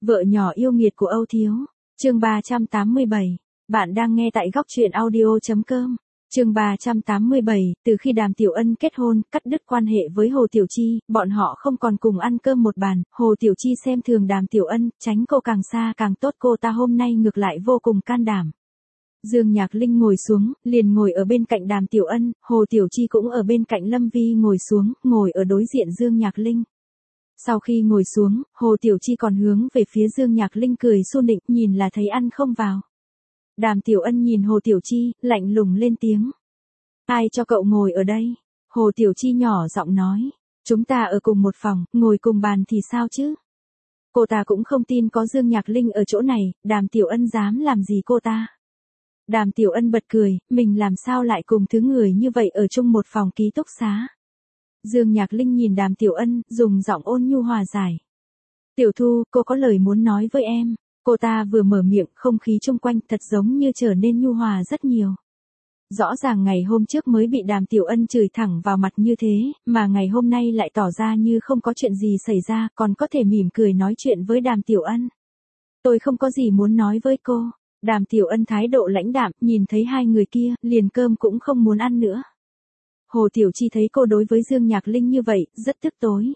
Vợ nhỏ yêu nghiệt của Âu Thiếu. Chương 387. Bạn đang nghe tại góc truyện audio.com. Chương 387, từ khi Đàm Tiểu Ân kết hôn, cắt đứt quan hệ với Hồ Tiểu Chi, bọn họ không còn cùng ăn cơm một bàn, Hồ Tiểu Chi xem thường Đàm Tiểu Ân, tránh cô càng xa càng tốt, cô ta hôm nay ngược lại vô cùng can đảm. Dương Nhạc Linh ngồi xuống, liền ngồi ở bên cạnh Đàm Tiểu Ân, Hồ Tiểu Chi cũng ở bên cạnh Lâm Vi ngồi xuống, ngồi ở đối diện Dương Nhạc Linh. Sau khi ngồi xuống, Hồ Tiểu Chi còn hướng về phía Dương Nhạc Linh cười xu nịnh, nhìn là thấy ăn không vào. Đàm Tiểu Ân nhìn Hồ Tiểu Chi, lạnh lùng lên tiếng. Ai cho cậu ngồi ở đây? Hồ Tiểu Chi nhỏ giọng nói. Chúng ta ở cùng một phòng, ngồi cùng bàn thì sao chứ? Cô ta cũng không tin có Dương Nhạc Linh ở chỗ này, Đàm Tiểu Ân dám làm gì cô ta. Đàm Tiểu Ân bật cười, mình làm sao lại cùng thứ người như vậy ở chung một phòng ký túc xá. Dương Nhạc Linh nhìn Đàm Tiểu Ân, dùng giọng ôn nhu hòa giải. Tiểu Thu, cô có lời muốn nói với em. Cô ta vừa mở miệng, không khí chung quanh thật giống như trở nên nhu hòa rất nhiều. Rõ ràng ngày hôm trước mới bị Đàm Tiểu Ân chửi thẳng vào mặt như thế, mà ngày hôm nay lại tỏ ra như không có chuyện gì xảy ra, còn có thể mỉm cười nói chuyện với Đàm Tiểu Ân. Tôi không có gì muốn nói với cô. Đàm Tiểu Ân thái độ lãnh đạm, nhìn thấy hai người kia, liền cơm cũng không muốn ăn nữa. Hồ Tiểu Chi thấy cô đối với Dương Nhạc Linh như vậy, rất tức tối.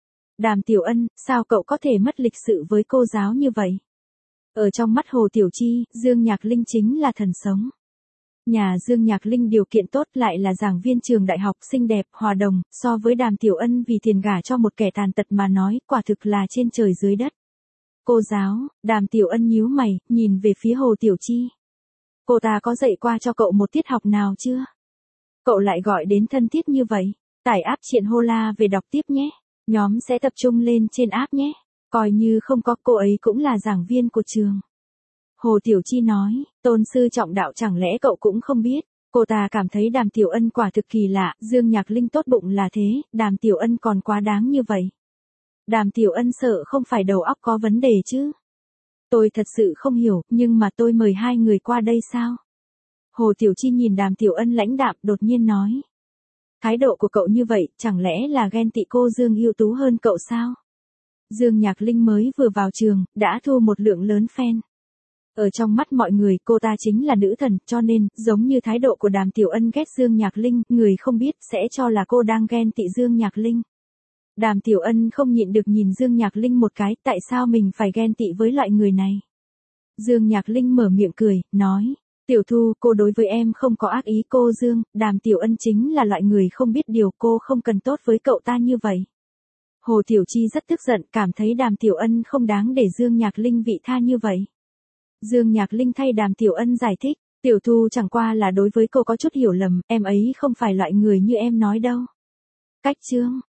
Đàm Tiểu Ân, sao cậu có thể mất lịch sự với cô giáo như vậy? Ở trong mắt Hồ Tiểu Chi, Dương Nhạc Linh chính là thần sống. Nhà Dương Nhạc Linh điều kiện tốt, lại là giảng viên trường đại học, xinh đẹp, hòa đồng, so với Đàm Tiểu Ân vì tiền gả cho một kẻ tàn tật mà nói, quả thực là trên trời dưới đất. Cô giáo, Đàm Tiểu Ân nhíu mày, nhìn về phía Hồ Tiểu Chi. Cô ta có dạy qua cho cậu một tiết học nào chưa? Cậu lại gọi đến thân thiết như vậy. Tải app Chuyện Hola về đọc tiếp nhé. Nhóm sẽ tập trung lên trên app nhé. Coi như không có, cô ấy cũng là giảng viên của trường. Hồ Tiểu Chi nói, tôn sư trọng đạo chẳng lẽ cậu cũng không biết. Cô ta cảm thấy Đàm Tiểu Ân quả thực kỳ lạ, Dương Nhạc Linh tốt bụng là thế, Đàm Tiểu Ân còn quá đáng như vậy. Đàm Tiểu Ân sợ không phải đầu óc có vấn đề chứ. Tôi thật sự không hiểu, nhưng mà tôi mời hai người qua đây sao? Hồ Tiểu Chi nhìn Đàm Tiểu Ân lãnh đạm, đột nhiên nói. Thái độ của cậu như vậy, chẳng lẽ là ghen tị cô Dương ưu tú hơn cậu sao? Dương Nhạc Linh mới vừa vào trường, đã thu một lượng lớn fan. Ở trong mắt mọi người, cô ta chính là nữ thần, cho nên, giống như thái độ của Đàm Tiểu Ân ghét Dương Nhạc Linh, người không biết sẽ cho là cô đang ghen tị Dương Nhạc Linh. Đàm Tiểu Ân không nhịn được nhìn Dương Nhạc Linh một cái, tại sao mình phải ghen tị với loại người này? Dương Nhạc Linh mở miệng cười, nói. Tiểu Thu, cô đối với em không có ác ý cô Dương, Đàm Tiểu Ân chính là loại người không biết điều, cô không cần tốt với cậu ta như vậy. Hồ Tiểu Chi rất tức giận, cảm thấy Đàm Tiểu Ân không đáng để Dương Nhạc Linh vị tha như vậy. Dương Nhạc Linh thay Đàm Tiểu Ân giải thích, Tiểu Thu chẳng qua là đối với cô có chút hiểu lầm, em ấy không phải loại người như em nói đâu. Cách chương,